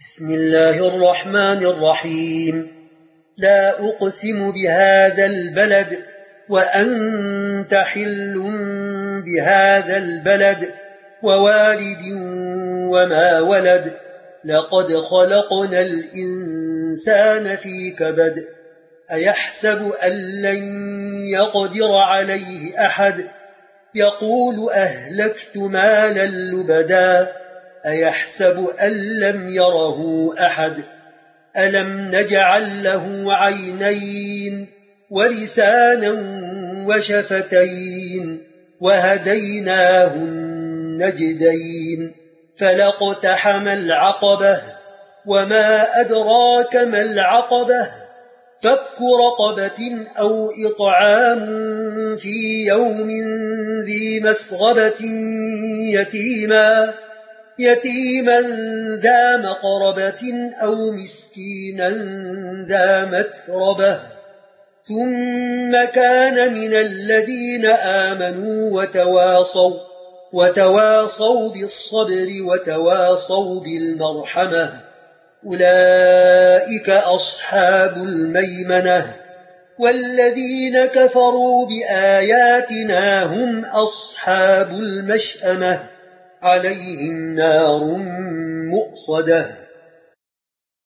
بسم الله الرحمن الرحيم. لا أقسم بهذا البلد وأنت حل بهذا البلد ووالد وما ولد. لقد خلقنا الإنسان في كبد. أيحسب أن لن يقدر عليه أحد. يقول أهلكت مالا لبدا. أيحسب أن لم يره أحد. ألم نجعل له عينين ولسانا وشفتين وهديناه النجدين. فلاقتحم العقبة وما أدراك ما العقبة. فك رقبة أو إطعام في يوم ذي مسغبة يتيما ذا مقربة أو مسكينا ذا متربة. ثم كان من الذين آمنوا وتواصوا بالصبر وتواصوا بالمرحمة. أولئك أصحاب الميمنة. والذين كفروا بآياتنا هم أصحاب المشأمة. عليهم نار مؤصدة.